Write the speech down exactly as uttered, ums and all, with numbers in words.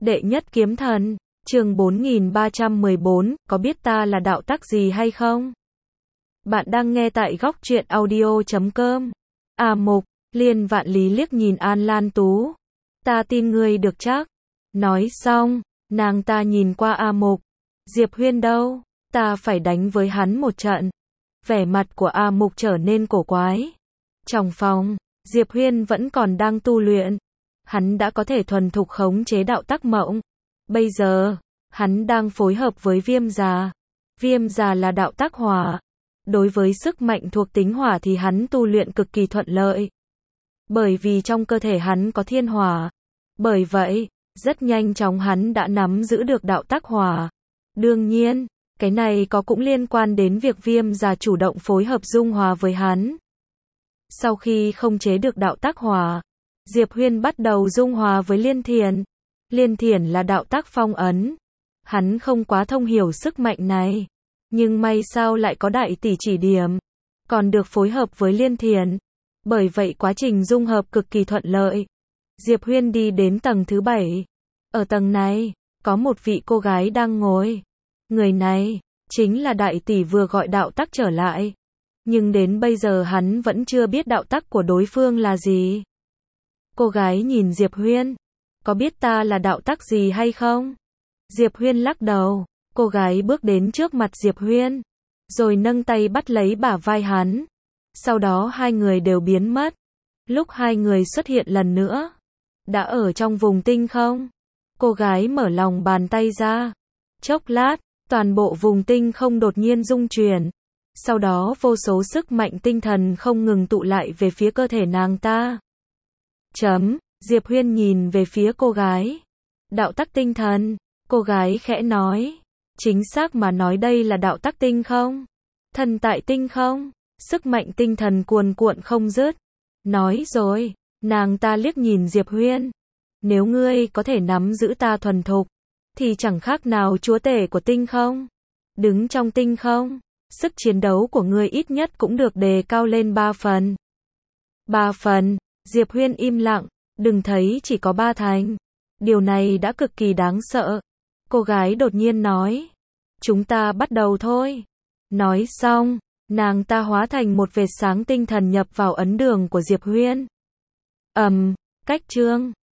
Đệ nhất kiếm thần, chương bốn nghìn ba trăm mười bốn, có biết ta là đạo tắc gì hay không? Bạn đang nghe tại góc truyện audio chấm com. A Mục, Liên Vạn Lý liếc nhìn An Lan Tú. Ta tin ngươi được chắc. Nói xong, nàng ta nhìn qua A Mục. Diệp Huyên đâu? Ta phải đánh với hắn một trận. Vẻ mặt của A Mục trở nên cổ quái. Trong phòng, Diệp Huyên vẫn còn đang tu luyện. Hắn đã có thể thuần thục khống chế đạo tắc mộng. Bây giờ, hắn đang phối hợp với Viêm Già. Viêm Già là đạo tắc hỏa. Đối với sức mạnh thuộc tính hỏa thì hắn tu luyện cực kỳ thuận lợi. Bởi vì trong cơ thể hắn có thiên hỏa. Bởi vậy, rất nhanh chóng hắn đã nắm giữ được đạo tắc hỏa. Đương nhiên, cái này có cũng liên quan đến việc Viêm Già chủ động phối hợp dung hòa với hắn. Sau khi không chế được đạo tắc hỏa, Diệp Huyên bắt đầu dung hòa với Liên Thiển. Liên Thiển là đạo tắc phong ấn. Hắn không quá thông hiểu sức mạnh này. Nhưng may sao lại có đại tỷ chỉ điểm. Còn được phối hợp với Liên Thiển. Bởi vậy quá trình dung hợp cực kỳ thuận lợi. Diệp Huyên đi đến tầng thứ bảy. Ở tầng này, có một vị cô gái đang ngồi. Người này, chính là đại tỷ vừa gọi đạo tắc trở lại. Nhưng đến bây giờ hắn vẫn chưa biết đạo tắc của đối phương là gì. Cô gái nhìn Diệp Huyên. Có biết ta là đạo tắc gì hay không? Diệp Huyên lắc đầu. Cô gái bước đến trước mặt Diệp Huyên. Rồi nâng tay bắt lấy bả vai hắn. Sau đó hai người đều biến mất. Lúc hai người xuất hiện lần nữa. Đã ở trong vùng tinh không? Cô gái mở lòng bàn tay ra. Chốc lát, toàn bộ vùng tinh không đột nhiên rung chuyển. Sau đó vô số sức mạnh tinh thần không ngừng tụ lại về phía cơ thể nàng ta. Chấm, Diệp Huyên nhìn về phía cô gái. Đạo tắc tinh thần, cô gái khẽ nói. Chính xác mà nói đây là đạo tắc tinh không? Thần tại tinh không? Sức mạnh tinh thần cuồn cuộn không dứt. Nói rồi, nàng ta liếc nhìn Diệp Huyên. Nếu ngươi có thể nắm giữ ta thuần thục, thì chẳng khác nào chúa tể của tinh không? Đứng trong tinh không? Sức chiến đấu của ngươi ít nhất cũng được đề cao lên ba phần. Ba phần, Diệp Huyên im lặng, đừng thấy chỉ có ba thành. Điều này đã cực kỳ đáng sợ. Cô gái đột nhiên nói. Chúng ta bắt đầu thôi. Nói xong, nàng ta hóa thành một vệt sáng tinh thần nhập vào ấn đường của Diệp Huyên. Ầm, um, cách chương.